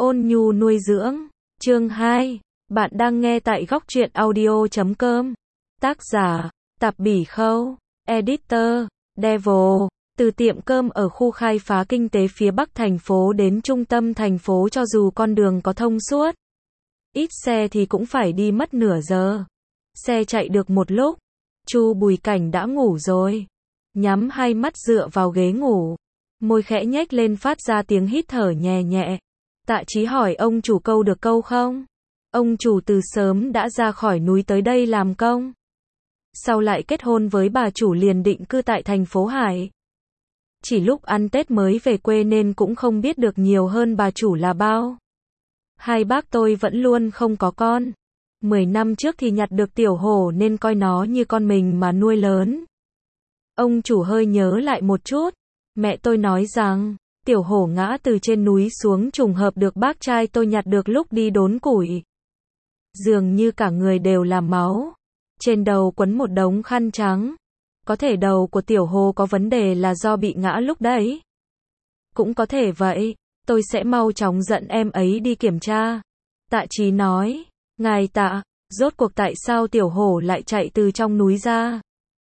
Ôn nhu nuôi dưỡng. Chương 2. Bạn đang nghe tại góc truyện audio.com. Tác giả, Tạp Bỉ Khâu. Editor, Devil. Từ tiệm cơm ở khu khai phá kinh tế phía bắc thành phố đến trung tâm thành phố, cho dù con đường có thông suốt, ít xe thì cũng phải đi mất nửa giờ. Xe chạy được một lúc, Chu Bùi Cảnh đã ngủ rồi. Nhắm hai mắt dựa vào ghế ngủ, môi khẽ nhếch lên phát ra tiếng hít thở nhẹ nhẹ. Tạ Chí hỏi ông chủ câu được câu không? Ông chủ từ sớm đã ra khỏi núi tới đây làm công. Sau lại kết hôn với bà chủ liền định cư tại thành phố Hải. Chỉ lúc ăn Tết mới về quê nên cũng không biết được nhiều hơn bà chủ là bao. Hai bác tôi vẫn luôn không có con. 10 năm trước thì nhặt được tiểu hổ nên coi nó như con mình mà nuôi lớn. Ông chủ hơi nhớ lại một chút. Mẹ tôi nói rằng, tiểu hổ ngã từ trên núi xuống trùng hợp được bác trai tôi nhặt được lúc đi đốn củi. Dường như cả người đều là máu. Trên đầu quấn một đống khăn trắng. Có thể đầu của tiểu hổ có vấn đề là do bị ngã lúc đấy. Cũng có thể vậy, tôi sẽ mau chóng dẫn em ấy đi kiểm tra. Tạ Chí nói, ngài Tạ, rốt cuộc tại sao tiểu hổ lại chạy từ trong núi ra?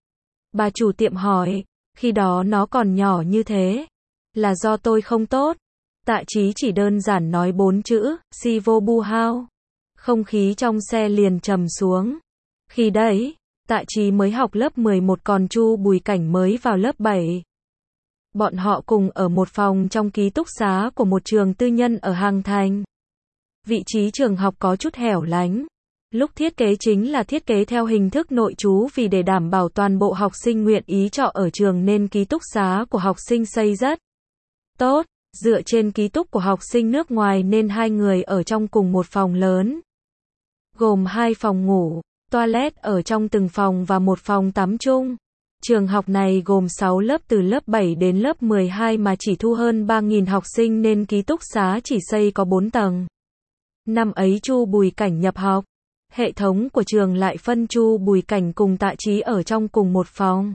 Bà chủ tiệm hỏi, khi đó nó còn nhỏ như thế. Là do tôi không tốt. Tạ Chí chỉ đơn giản nói 4 chữ, si vô bu hao. Không khí trong xe liền trầm xuống. Khi đấy, Tạ Chí mới học lớp 11 còn Chu Bùi Cảnh mới vào lớp 7. Bọn họ cùng ở một phòng trong ký túc xá của một trường tư nhân ở Hàng Thành. Vị trí trường học có chút hẻo lánh. Lúc thiết kế chính là thiết kế theo hình thức nội trú, vì để đảm bảo toàn bộ học sinh nguyện ý trọ ở trường nên ký túc xá của học sinh xây rất tốt. Dựa trên ký túc của học sinh nước ngoài nên hai người ở trong cùng một phòng lớn. Gồm 2 phòng ngủ, toilet ở trong từng phòng và một phòng tắm chung. Trường học này gồm 6 lớp từ lớp 7 đến lớp 12 mà chỉ thu hơn 3.000 học sinh nên ký túc xá chỉ xây có 4 tầng. Năm ấy Chu Bùi Cảnh nhập học. Hệ thống của trường lại phân Chu Bùi Cảnh cùng Tạ Chí ở trong cùng một phòng.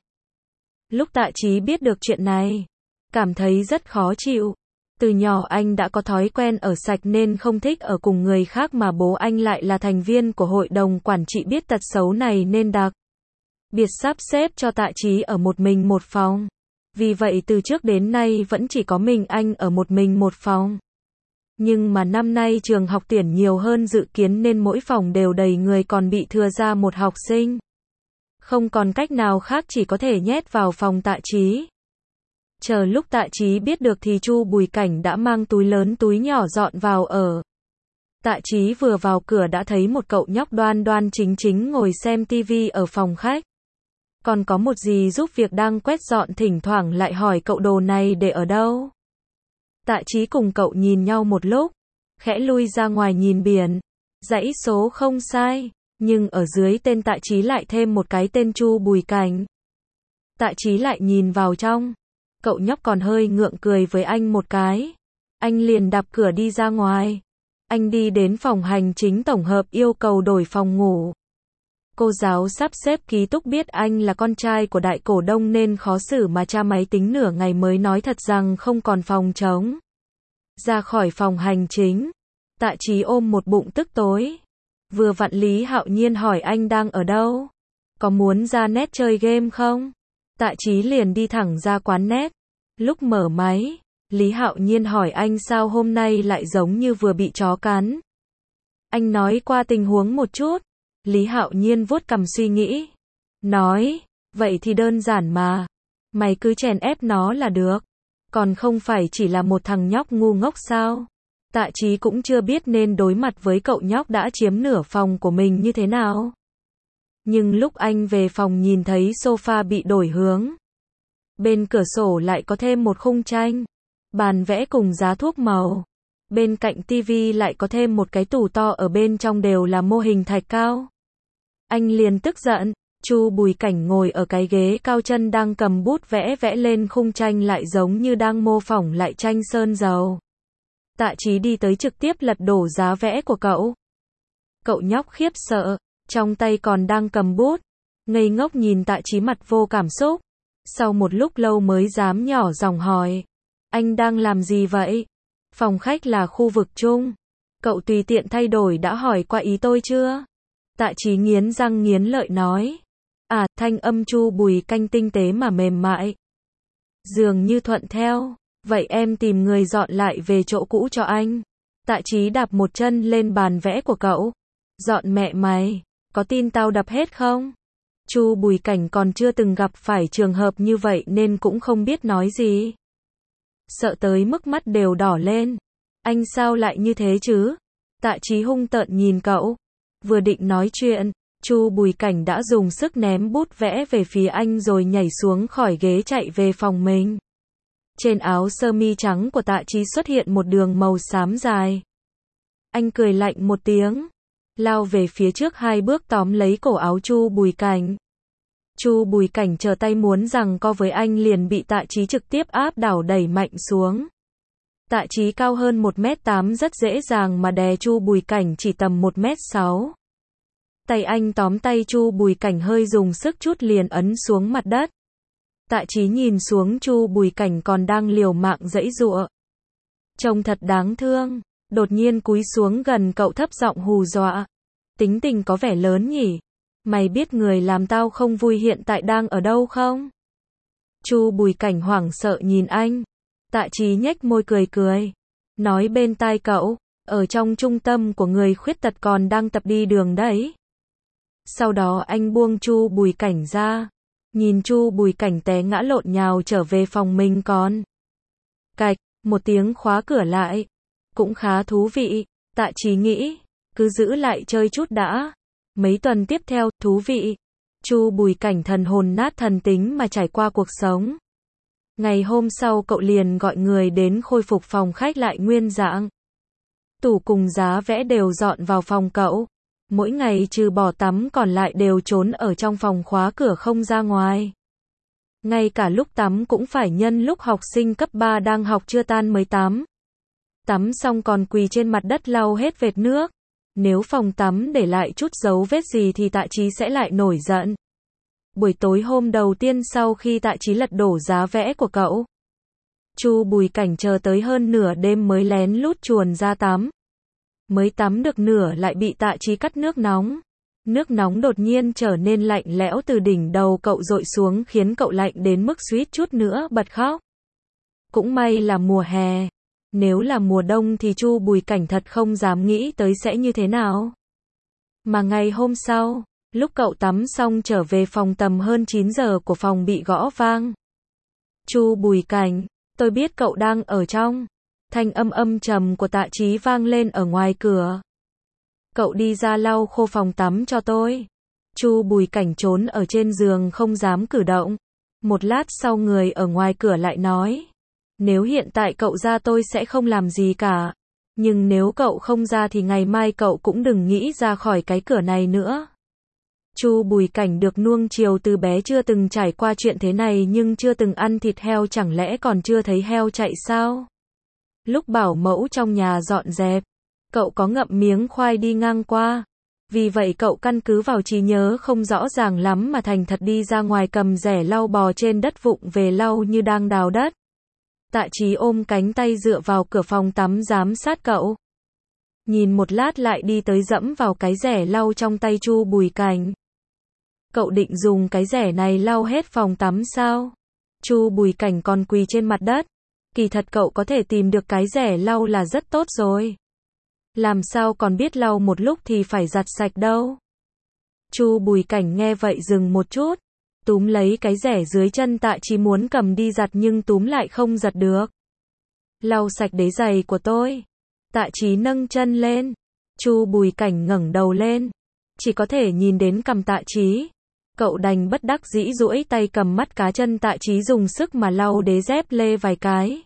Lúc Tạ Chí biết được chuyện này, cảm thấy rất khó chịu. Từ nhỏ anh đã có thói quen ở sạch nên không thích ở cùng người khác, mà bố anh lại là thành viên của hội đồng quản trị, biết tật xấu này nên đặc biệt sắp xếp cho Tạ Chí ở một mình một phòng. Vì vậy từ trước đến nay vẫn chỉ có mình anh ở một mình một phòng. Nhưng mà năm nay trường học tuyển nhiều hơn dự kiến nên mỗi phòng đều đầy người, còn bị thừa ra một học sinh. Không còn cách nào khác, chỉ có thể nhét vào phòng Tạ Chí. Chờ lúc Tạ Chí biết được thì Chu Bùi Cảnh đã mang túi lớn túi nhỏ dọn vào ở. Tạ Chí vừa vào cửa đã thấy một cậu nhóc đoan đoan chính chính ngồi xem tivi ở phòng khách. Còn có một dì giúp việc đang quét dọn, thỉnh thoảng lại hỏi cậu đồ này để ở đâu. Tạ Chí cùng cậu nhìn nhau một lúc, khẽ lui ra ngoài nhìn biển. Dãy số không sai, nhưng ở dưới tên Tạ Chí lại thêm một cái tên Chu Bùi Cảnh. Tạ Chí lại nhìn vào trong. Cậu nhóc còn hơi ngượng cười với anh một cái. Anh liền đạp cửa đi ra ngoài. Anh đi đến phòng hành chính tổng hợp yêu cầu đổi phòng ngủ. Cô giáo sắp xếp ký túc biết anh là con trai của đại cổ đông nên khó xử mà tra máy tính nửa ngày mới nói thật rằng không còn phòng trống. Ra khỏi phòng hành chính, Tạ Chí ôm một bụng tức tối. Vừa vặn Lý Hạo Nhiên hỏi anh đang ở đâu, có muốn ra net chơi game không? Tạ Chí liền đi thẳng ra quán net. Lúc mở máy, Lý Hạo Nhiên hỏi anh sao hôm nay lại giống như vừa bị chó cắn. Anh nói qua tình huống một chút. Lý Hạo Nhiên vuốt cằm suy nghĩ. Nói, vậy thì đơn giản mà. Mày cứ chèn ép nó là được. Còn không phải chỉ là một thằng nhóc ngu ngốc sao? Tạ Chí cũng chưa biết nên đối mặt với cậu nhóc đã chiếm nửa phòng của mình như thế nào. Nhưng lúc anh về phòng nhìn thấy sofa bị đổi hướng. Bên cửa sổ lại có thêm một khung tranh. Bàn vẽ cùng giá thuốc màu. Bên cạnh tivi lại có thêm một cái tủ to, ở bên trong đều là mô hình thạch cao. Anh liền tức giận. Chu Bùi Cảnh ngồi ở cái ghế cao, chân đang cầm bút vẽ lên khung tranh lại giống như đang mô phỏng lại tranh sơn dầu. Tạ Chí đi tới trực tiếp lật đổ giá vẽ của cậu. Cậu nhóc khiếp sợ, trong tay còn đang cầm bút, ngây ngốc nhìn Tạ Chí mặt vô cảm xúc. Sau một lúc lâu mới dám nhỏ giọng hỏi, anh đang làm gì vậy? Phòng khách là khu vực chung. Cậu tùy tiện thay đổi đã hỏi qua ý tôi chưa? Tạ Chí nghiến răng nghiến lợi nói. À, thanh âm Chu Bùi Canh tinh tế mà mềm mại. Dường như thuận theo. Vậy em tìm người dọn lại về chỗ cũ cho anh. Tạ Chí đạp một chân lên bàn vẽ của cậu. Dọn mẹ mày, có tin tao đập hết không? Chu Bùi Cảnh còn chưa từng gặp phải trường hợp như vậy nên cũng không biết nói gì. Sợ tới mức mắt đều đỏ lên. Anh sao lại như thế chứ? Tạ Chí hung tợn nhìn cậu. Vừa định nói chuyện, Chu Bùi Cảnh đã dùng sức ném bút vẽ về phía anh rồi nhảy xuống khỏi ghế chạy về phòng mình. Trên áo sơ mi trắng của Tạ Chí xuất hiện một đường màu xám dài. Anh cười lạnh một tiếng, lao về phía trước 2 bước tóm lấy cổ áo Chu Bùi Cảnh. Chu Bùi Cảnh chờ tay muốn giằng co với anh liền bị Tạ Chí trực tiếp áp đảo đẩy mạnh xuống. Tạ Chí cao hơn 1m8 rất dễ dàng mà đè Chu Bùi Cảnh chỉ tầm 1m6. Tay anh tóm tay Chu Bùi Cảnh hơi dùng sức chút liền ấn xuống mặt đất. Tạ Chí nhìn xuống Chu Bùi Cảnh còn đang liều mạng giãy giụa. Trông thật đáng thương, đột nhiên cúi xuống gần cậu thấp giọng hù dọa. Tính tình có vẻ lớn nhỉ? Mày biết người làm tao không vui hiện tại đang ở đâu không? Chu Bùi Cảnh hoảng sợ nhìn anh. Tạ Chí nhếch môi cười cười. Nói bên tai cậu, ở trong trung tâm của người khuyết tật còn đang tập đi đường đấy. Sau đó anh buông Chu Bùi Cảnh ra. Nhìn Chu Bùi Cảnh té ngã lộn nhào trở về phòng mình còn. Cạch, một tiếng khóa cửa lại. Cũng khá thú vị, Tạ Chí nghĩ. Cứ giữ lại chơi chút đã. Mấy tuần tiếp theo, thú vị. Chu Bùi Cảnh thần hồn nát thần tính mà trải qua cuộc sống. Ngày hôm sau cậu liền gọi người đến khôi phục phòng khách lại nguyên dạng. Tủ cùng giá vẽ đều dọn vào phòng cậu. Mỗi ngày trừ bỏ tắm còn lại đều trốn ở trong phòng khóa cửa không ra ngoài. Ngay cả lúc tắm cũng phải nhân lúc học sinh cấp 3 đang học chưa tan mới tắm. Tắm xong còn quỳ trên mặt đất lau hết vệt nước. Nếu phòng tắm để lại chút dấu vết gì thì Tạ Chí sẽ lại nổi giận. Buổi tối hôm đầu tiên sau khi Tạ Chí lật đổ giá vẽ của cậu, Chu Bùi Cảnh chờ tới hơn nửa đêm mới lén lút chuồn ra tắm. Mới tắm được nửa lại bị Tạ Chí cắt nước nóng. Nước nóng đột nhiên trở nên lạnh lẽo từ đỉnh đầu cậu dội xuống khiến cậu lạnh đến mức suýt chút nữa bật khóc. Cũng may là mùa hè. Nếu là mùa đông thì Chu Bùi Cảnh thật không dám nghĩ tới sẽ như thế nào. Mà ngày hôm sau, lúc cậu tắm xong trở về phòng tầm hơn 9 giờ của phòng bị gõ vang. Chu Bùi Cảnh, tôi biết cậu đang ở trong. Thanh âm âm trầm của Tạ Chí vang lên ở ngoài cửa. Cậu đi ra lau khô phòng tắm cho tôi. Chu Bùi Cảnh trốn ở trên giường không dám cử động. Một lát sau người ở ngoài cửa lại nói. Nếu hiện tại cậu ra tôi sẽ không làm gì cả. Nhưng nếu cậu không ra thì ngày mai cậu cũng đừng nghĩ ra khỏi cái cửa này nữa. Chu Bùi Cảnh được nuông chiều từ bé chưa từng trải qua chuyện thế này nhưng chưa từng ăn thịt heo chẳng lẽ còn chưa thấy heo chạy sao? Lúc bảo mẫu trong nhà dọn dẹp, cậu có ngậm miếng khoai đi ngang qua. Vì vậy cậu căn cứ vào trí nhớ không rõ ràng lắm mà thành thật đi ra ngoài cầm rẻ lau bò trên đất vụng về lau như đang đào đất. Tạ Chí ôm cánh tay dựa vào cửa phòng tắm giám sát cậu. Nhìn một lát lại đi tới dẫm vào cái rẻ lau trong tay Chu Bùi Cảnh. Cậu định dùng cái rẻ này lau hết phòng tắm sao? Chu Bùi Cảnh còn quỳ trên mặt đất. Kỳ thật cậu có thể tìm được cái rẻ lau là rất tốt rồi. Làm sao còn biết lau một lúc thì phải giặt sạch đâu. Chu Bùi Cảnh nghe vậy dừng một chút. Túm lấy cái rẻ dưới chân Tạ Chí muốn cầm đi giặt nhưng túm lại không giặt được. Lau sạch đế giày của tôi. Tạ Chí nâng chân lên. Chu Bùi Cảnh ngẩng đầu lên. Chỉ có thể nhìn đến cằm Tạ Chí. Cậu đành bất đắc dĩ duỗi tay cầm mắt cá chân Tạ Chí dùng sức mà lau đế dép lê vài cái.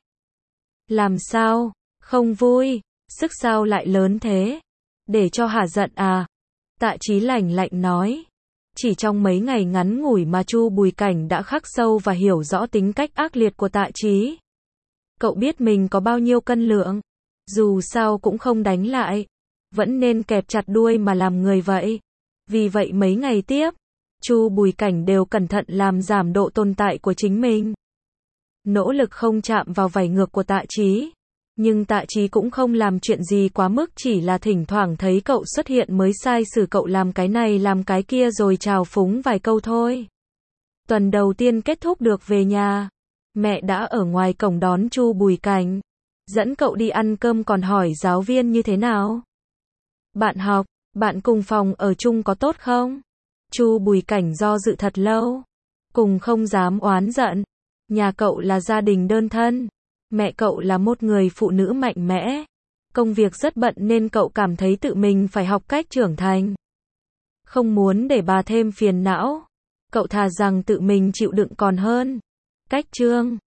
Làm sao? Không vui? Sức sao lại lớn thế? Để cho hả giận à? Tạ Chí lạnh lạnh nói. Chỉ trong mấy ngày ngắn ngủi mà Chu Bùi Cảnh đã khắc sâu và hiểu rõ tính cách ác liệt của Tạ Chí. Cậu biết mình có bao nhiêu cân lượng. Dù sao cũng không đánh lại. Vẫn nên kẹp chặt đuôi mà làm người vậy. Vì vậy mấy ngày tiếp, Chu Bùi Cảnh đều cẩn thận làm giảm độ tồn tại của chính mình. Nỗ lực không chạm vào vảy ngược của Tạ Chí. Nhưng Tạ Chí cũng không làm chuyện gì quá mức, chỉ là thỉnh thoảng thấy cậu xuất hiện mới sai xử cậu làm cái này làm cái kia rồi trào phúng vài câu thôi. Tuần đầu tiên kết thúc được về nhà, mẹ đã ở ngoài cổng đón Chu Bùi Cảnh, dẫn cậu đi ăn cơm còn hỏi giáo viên như thế nào. Bạn học, bạn cùng phòng ở chung có tốt không? Chu Bùi Cảnh do dự thật lâu, cùng không dám oán giận. Nhà cậu là gia đình đơn thân, mẹ cậu là một người phụ nữ mạnh mẽ, công việc rất bận nên cậu cảm thấy tự mình phải học cách trưởng thành. Không muốn để bà thêm phiền não, cậu thà rằng tự mình chịu đựng còn hơn. Cách chương